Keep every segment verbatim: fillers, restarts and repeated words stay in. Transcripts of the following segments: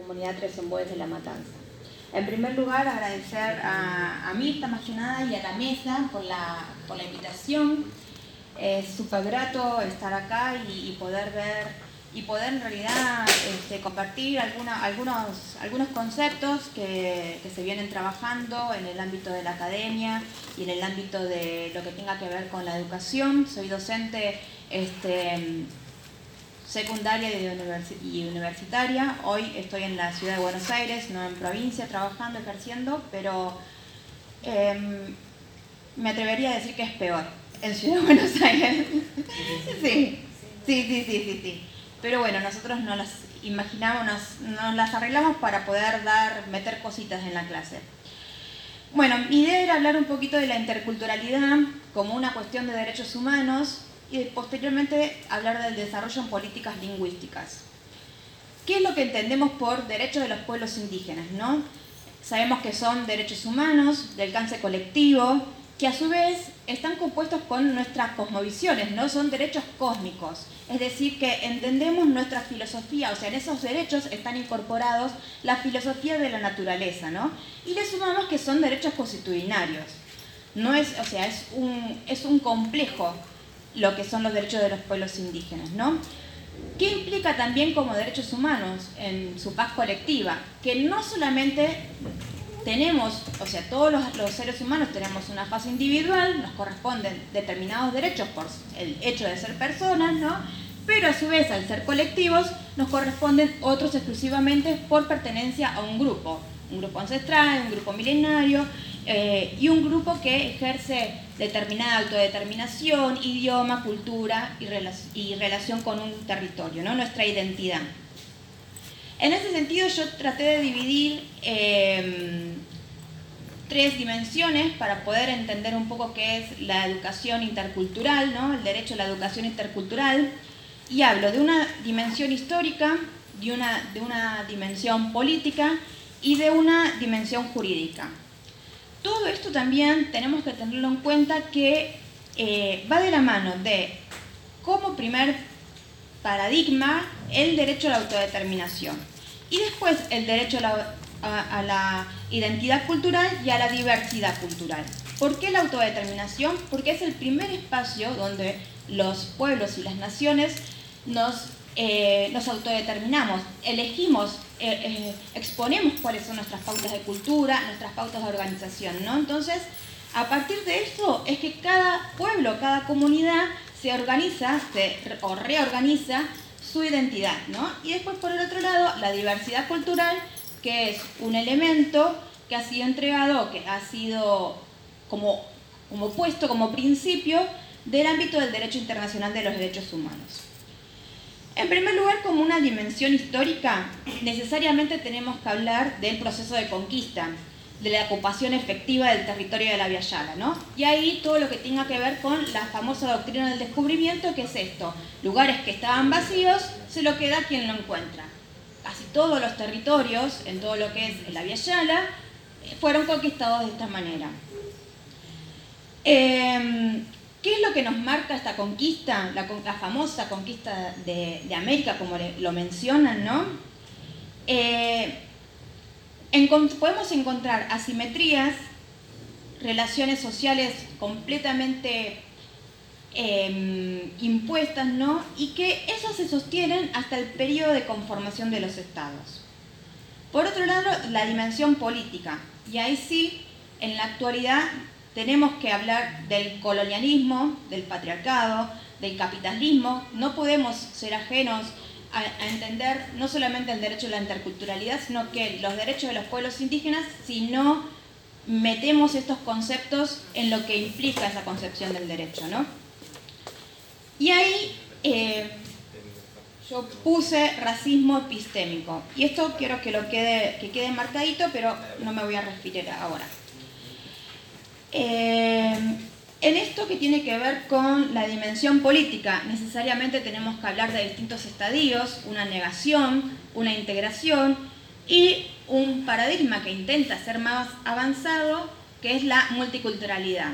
comunidad Tres Embues de La Matanza. En primer lugar, agradecer a, a Mirta más que nada y a la mesa por la, por la invitación. Es súper grato estar acá y, y poder ver y poder en realidad este, compartir alguna, algunos, algunos conceptos que, que se vienen trabajando en el ámbito de la academia y en el ámbito de lo que tenga que ver con la educación. Soy docente este, secundaria y, universi y universitaria. Hoy estoy en la ciudad de Buenos Aires, no en provincia, trabajando, ejerciendo, pero eh, me atrevería a decir que es peor en Ciudad de Buenos Aires. Sí, sí, sí, sí, sí, sí. Pero bueno, nosotros nos las imaginamos, nos, nos las arreglamos para poder dar, meter cositas en la clase. Bueno, mi idea era hablar un poquito de la interculturalidad como una cuestión de derechos humanos y posteriormente hablar del desarrollo en políticas lingüísticas. ¿Qué es lo que entendemos por derechos de los pueblos indígenas, no? Sabemos que son derechos humanos, de alcance colectivo, que a su vez están compuestos con nuestras cosmovisiones, ¿no? Son derechos cósmicos, es decir, que entendemos nuestra filosofía, o sea, en esos derechos están incorporados la filosofía de la naturaleza, ¿no? Y le sumamos que son derechos constitucionarios, no es, o sea, es un, es un complejo lo que son los derechos de los pueblos indígenas, ¿no? ¿Qué implica también como derechos humanos en su paz colectiva? Que no solamente tenemos, o sea, todos los, los seres humanos tenemos una fase individual, nos corresponden determinados derechos por el hecho de ser personas, ¿no? Pero a su vez, al ser colectivos, nos corresponden otros exclusivamente por pertenencia a un grupo, un grupo ancestral, un grupo milenario, eh, y un grupo que ejerce determinada autodeterminación, idioma, cultura y, rela y relación con un territorio, ¿no? Nuestra identidad. En ese sentido yo traté de dividir eh, tres dimensiones para poder entender un poco qué es la educación intercultural, ¿no? El derecho a la educación intercultural, y hablo de una dimensión histórica, de una, de una dimensión política y de una dimensión jurídica. Todo esto también tenemos que tenerlo en cuenta que eh, va de la mano de, como primer paradigma, el derecho a la autodeterminación y después el derecho a la, a, a la identidad cultural y a la diversidad cultural. ¿Por qué la autodeterminación? Porque es el primer espacio donde los pueblos y las naciones nos, eh, nos autodeterminamos, elegimos, eh, eh, exponemos cuáles son nuestras pautas de cultura, nuestras pautas de organización, ¿no? Entonces, a partir de esto es que cada pueblo, cada comunidad se organiza se, o reorganiza su identidad, ¿no? Y después, por el otro lado, la diversidad cultural, que es un elemento que ha sido entregado, que ha sido como, como puesto como principio del ámbito del derecho internacional de los derechos humanos. En primer lugar, como una dimensión histórica, necesariamente tenemos que hablar del proceso de conquista, de la ocupación efectiva del territorio de la Via Yala, ¿no? Y ahí todo lo que tenga que ver con la famosa doctrina del descubrimiento, que es esto: lugares que estaban vacíos, se lo queda quien lo encuentra. Casi todos los territorios, en todo lo que es la Via Yala, fueron conquistados de esta manera. Eh, ¿Qué es lo que nos marca esta conquista, la, la famosa conquista de, de América, como le, lo mencionan, ¿no? Eh, En, podemos encontrar asimetrías, relaciones sociales completamente eh, impuestas, ¿no? Y que esas se sostienen hasta el periodo de conformación de los estados. Por otro lado, la dimensión política. Y ahí sí, en la actualidad, tenemos que hablar del colonialismo, del patriarcado, del capitalismo. No podemos ser ajenos A, a entender no solamente el derecho a la interculturalidad, sino que los derechos de los pueblos indígenas, si no metemos estos conceptos en lo que implica esa concepción del derecho, ¿no? Y ahí eh, yo puse racismo epistémico, y esto quiero que lo quede, que quede marcadito, pero no me voy a referir ahora. Eh, En esto que tiene que ver con la dimensión política, necesariamente tenemos que hablar de distintos estadios, una negación, una integración y un paradigma que intenta ser más avanzado, que es la multiculturalidad.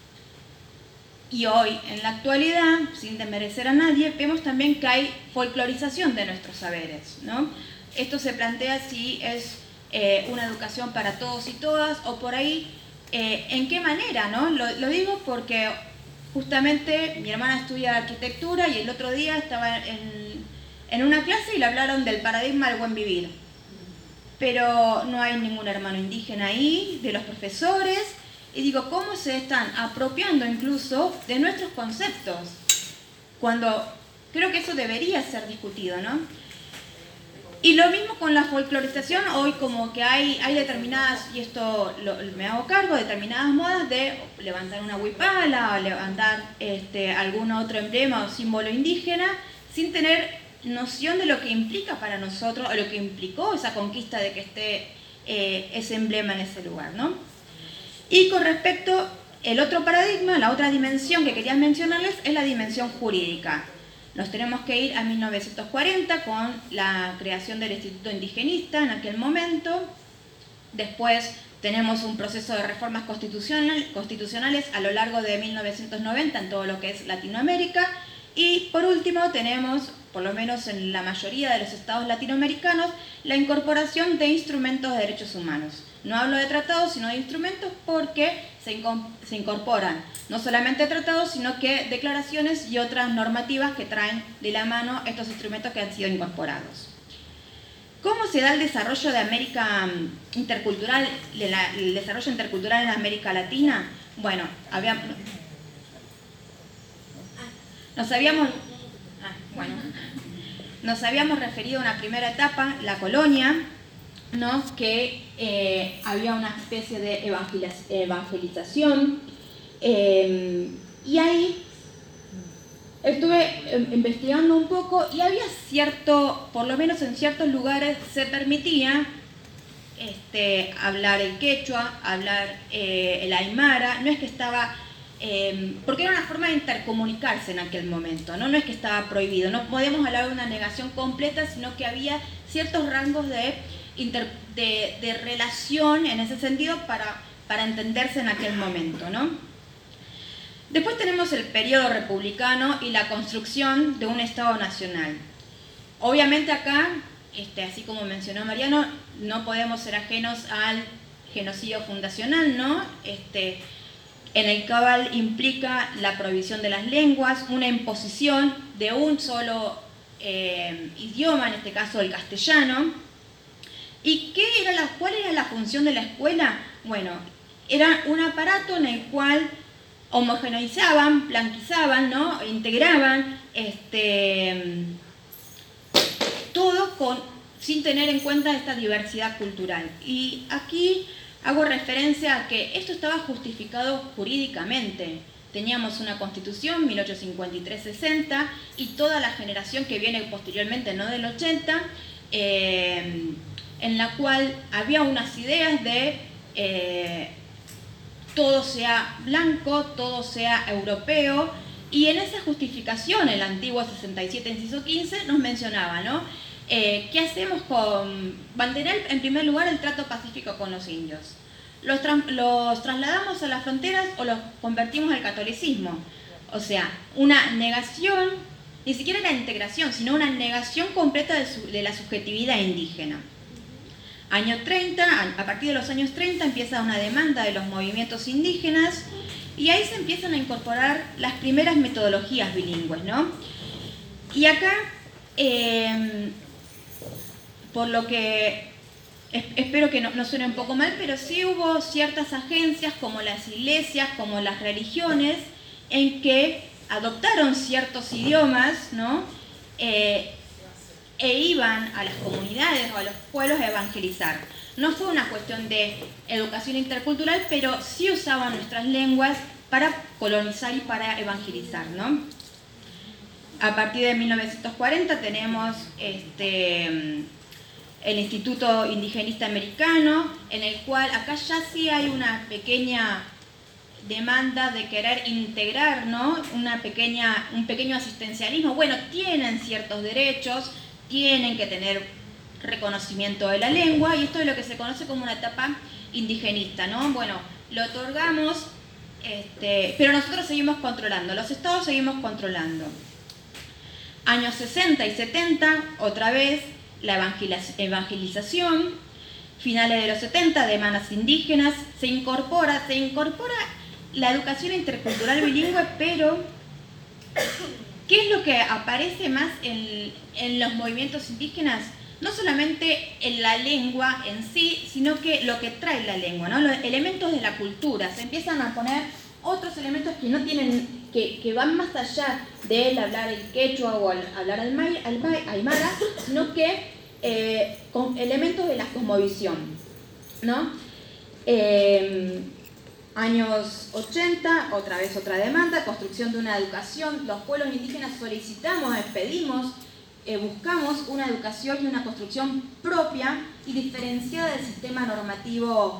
Y hoy, en la actualidad, sin desmerecer a nadie, vemos también que hay folclorización de nuestros saberes, ¿no? esto se plantea si es eh, una educación para todos y todas, o por ahí, eh, ¿en qué manera? ¿No? Lo, lo digo porque justamente mi hermana estudia arquitectura y el otro día estaba en, en una clase y le hablaron del paradigma del buen vivir. Pero no hay ningún hermano indígena ahí, de los profesores, y digo, ¿cómo se están apropiando incluso de nuestros conceptos? Cuando creo que eso debería ser discutido, ¿no? Y lo mismo con la folclorización, hoy como que hay, hay determinadas, y esto lo, me hago cargo, determinadas modas de levantar una huipala o levantar este, algún otro emblema o símbolo indígena sin tener noción de lo que implica para nosotros, o lo que implicó esa conquista de que esté eh, ese emblema en ese lugar, ¿no? Y con respecto, el otro paradigma, la otra dimensión que quería mencionarles es la dimensión jurídica. Nos tenemos que ir a mil novecientos cuarenta con la creación del Instituto Indigenista en aquel momento. Después tenemos un proceso de reformas constitucional, constitucionales a lo largo de mil novecientos noventa en todo lo que es Latinoamérica. Y por último tenemos, por lo menos en la mayoría de los estados latinoamericanos, la incorporación de instrumentos de derechos humanos. No hablo de tratados, sino de instrumentos, porque se, se incorporan no solamente tratados, sino que declaraciones y otras normativas que traen de la mano estos instrumentos que han sido incorporados. ¿Cómo se da el desarrollo de América intercultural, el desarrollo intercultural en América Latina? Bueno, habíamos, nos habíamos, ah, bueno, nos habíamos referido a una primera etapa, la colonia, ¿no? Que eh, había una especie de evangelización, eh, y ahí estuve investigando un poco y había cierto, por lo menos en ciertos lugares se permitía este, hablar el quechua, hablar eh, el aymara, no es que estaba, eh, porque era una forma de intercomunicarse en aquel momento, ¿no? No es que estaba prohibido, no podemos hablar de una negación completa, sino que había ciertos rangos de Inter, de, de relación en ese sentido para, para entenderse en aquel momento, ¿no? Después tenemos el periodo republicano y la construcción de un Estado nacional. Obviamente acá, este, así como mencionó Mariano, no podemos ser ajenos al genocidio fundacional, ¿no? Este, en el cual implica la prohibición de las lenguas, una imposición de un solo eh, idioma, en este caso el castellano. ¿Y qué era la, cuál era la función de la escuela? Bueno, era un aparato en el cual homogeneizaban, blanquizaban, ¿no? Integraban este, todo con, sin tener en cuenta esta diversidad cultural. Y aquí hago referencia a que esto estaba justificado jurídicamente. Teníamos una constitución, mil ochocientos cincuenta y tres sesenta, y toda la generación que viene posteriormente, no del ochenta, eh, en la cual había unas ideas de eh, todo sea blanco, todo sea europeo, y en esa justificación, el antiguo sesenta y siete, inciso quince, nos mencionaba, ¿no? Eh, ¿Qué hacemos con mantener en primer lugar el trato pacífico con los indios? ¿Los, tra los trasladamos a las fronteras o los convertimos al catolicismo? O sea, una negación, ni siquiera la integración, sino una negación completa de, su, de la subjetividad indígena. Año treinta, a partir de los años treinta empieza una demanda de los movimientos indígenas y ahí se empiezan a incorporar las primeras metodologías bilingües, ¿no? Y acá, eh, por lo que espero que no, no suene un poco mal, pero sí hubo ciertas agencias como las iglesias, como las religiones, en que adoptaron ciertos idiomas, ¿no? Eh, e iban a las comunidades o a los pueblos a evangelizar. No fue una cuestión de educación intercultural, pero sí usaban nuestras lenguas para colonizar y para evangelizar, ¿no? A partir de mil novecientos cuarenta tenemos este, el Instituto Indigenista Americano, en el cual acá ya sí hay una pequeña demanda de querer integrar, ¿no? Una pequeña, un pequeño asistencialismo. Bueno, tienen ciertos derechos, tienen que tener reconocimiento de la lengua, y esto es lo que se conoce como una etapa indigenista, ¿no? Bueno, lo otorgamos, este, pero nosotros seguimos controlando, los estados seguimos controlando. Años sesenta y setenta, otra vez, la evangelización, finales de los setenta, demandas indígenas, se incorpora, se incorpora la educación intercultural bilingüe, pero ¿qué es lo que aparece más en, en los movimientos indígenas? No solamente en la lengua en sí, sino que lo que trae la lengua, ¿no? Los elementos de la cultura. Se empiezan a poner otros elementos que no tienen, que, que van más allá del hablar el quechua o el hablar el may, el may, aymara, sino que eh, con elementos de la cosmovisión, ¿no? Eh, años ochenta, otra vez otra demanda, construcción de una educación. Los pueblos indígenas solicitamos, pedimos, Eh, buscamos una educación y una construcción propia y diferenciada del sistema normativo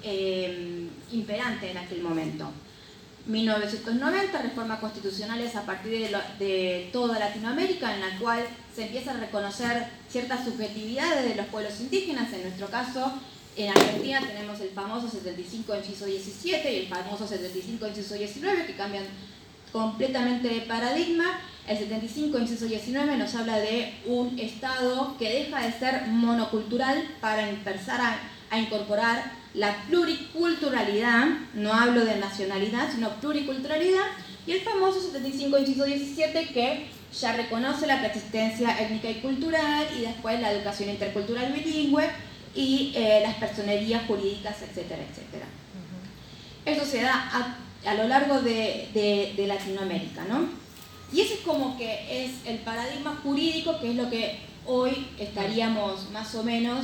eh, imperante en aquel momento. mil novecientos noventa, reformas constitucionales a partir de, lo, de toda Latinoamérica, en la cual se empieza a reconocer ciertas subjetividades de los pueblos indígenas. En nuestro caso, en Argentina tenemos el famoso setenta y cinco inciso diecisiete y el famoso setenta y cinco inciso diecinueve, que cambian completamente de paradigma. El setenta y cinco inciso diecinueve nos habla de un Estado que deja de ser monocultural para empezar a, a incorporar la pluriculturalidad. No hablo de nacionalidad, sino pluriculturalidad. Y el famoso setenta y cinco inciso diecisiete, que ya reconoce la preexistencia étnica y cultural, y después la educación intercultural bilingüe y eh, las personerías jurídicas, etcétera, etcétera. Uh-huh. Eso se da a, a lo largo de, de, de Latinoamérica, ¿no? Y ese es como que es el paradigma jurídico, que es lo que hoy estaríamos más o menos,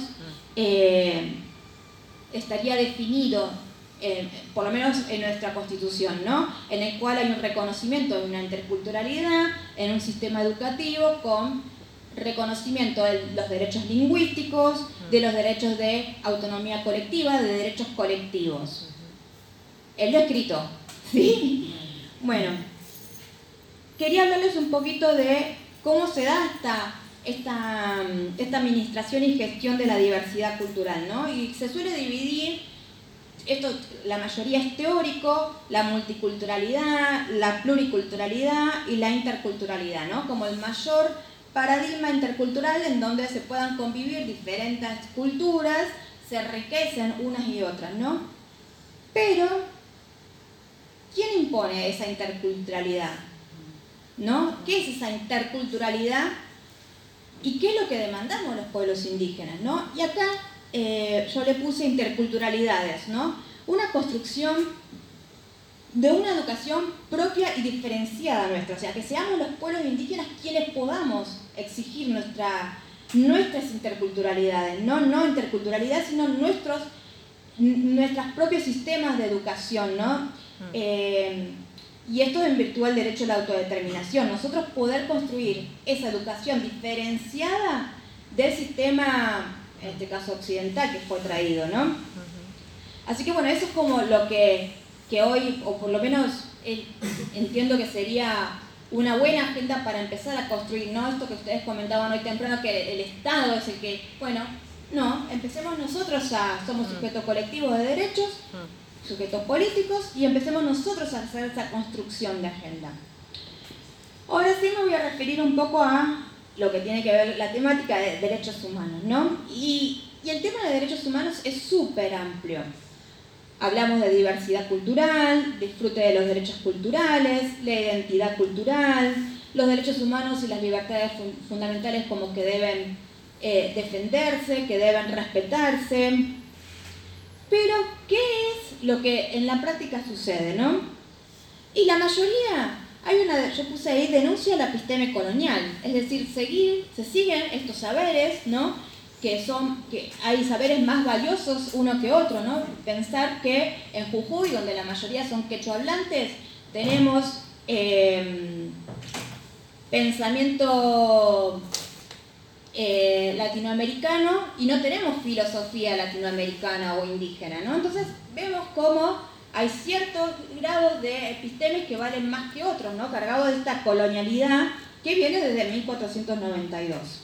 eh, estaría definido, eh, por lo menos en nuestra Constitución, ¿no? En el cual hay un reconocimiento de una interculturalidad en un sistema educativo con reconocimiento de los derechos lingüísticos, de los derechos de autonomía colectiva, de derechos colectivos. Es lo escrito, ¿sí? Bueno. Quería hablarles un poquito de cómo se da esta, esta, esta administración y gestión de la diversidad cultural, ¿no? Y se suele dividir, esto la mayoría es teórico, la multiculturalidad, la pluriculturalidad y la interculturalidad, ¿no? Como el mayor paradigma intercultural en donde se puedan convivir diferentes culturas, se enriquecen unas y otras, ¿no? Pero, ¿quién impone esa interculturalidad? ¿No? ¿Qué es esa interculturalidad? ¿Y qué es lo que demandamos los pueblos indígenas, ¿no? Y acá eh, yo le puse interculturalidades, ¿no? Una construcción de una educación propia y diferenciada nuestra, o sea, que seamos los pueblos indígenas quienes podamos exigir nuestra, nuestras interculturalidades, no, no interculturalidad, sino nuestros, nuestros propios sistemas de educación, ¿no? Eh, Y esto en virtud del derecho a la autodeterminación. Nosotros poder construir esa educación diferenciada del sistema, en este caso occidental, que fue traído, ¿no? Uh-huh. Así que bueno, eso es como lo que, que hoy, o por lo menos eh, entiendo que sería una buena agenda para empezar a construir, ¿no? Esto que ustedes comentaban hoy temprano, que el Estado es el que, bueno, no, empecemos nosotros a, somos sujetos colectivos de derechos, uh-huh. sujetos políticos, y empecemos nosotros a hacer esa construcción de agenda. Ahora sí me voy a referir un poco a lo que tiene que ver la temática de derechos humanos, ¿no? Y, y el tema de derechos humanos es súper amplio. Hablamos de diversidad cultural, disfrute de los derechos culturales, la identidad cultural, los derechos humanos y las libertades fun- fundamentales como que deben eh, defenderse, que deben respetarse. Pero, ¿qué es lo que en la práctica sucede, no? Y la mayoría, hay una, yo puse ahí, denuncia la episteme colonial, es decir, seguir, se siguen estos saberes, ¿no? Que son, que hay saberes más valiosos uno que otro, ¿no? Pensar que en Jujuy, donde la mayoría son quechua hablantes, tenemos eh, pensamiento Eh, latinoamericano y no tenemos filosofía latinoamericana o indígena, ¿no? Entonces vemos cómo hay ciertos grados de epistemes que valen más que otros, ¿no? Cargados de esta colonialidad que viene desde mil cuatrocientos noventa y dos.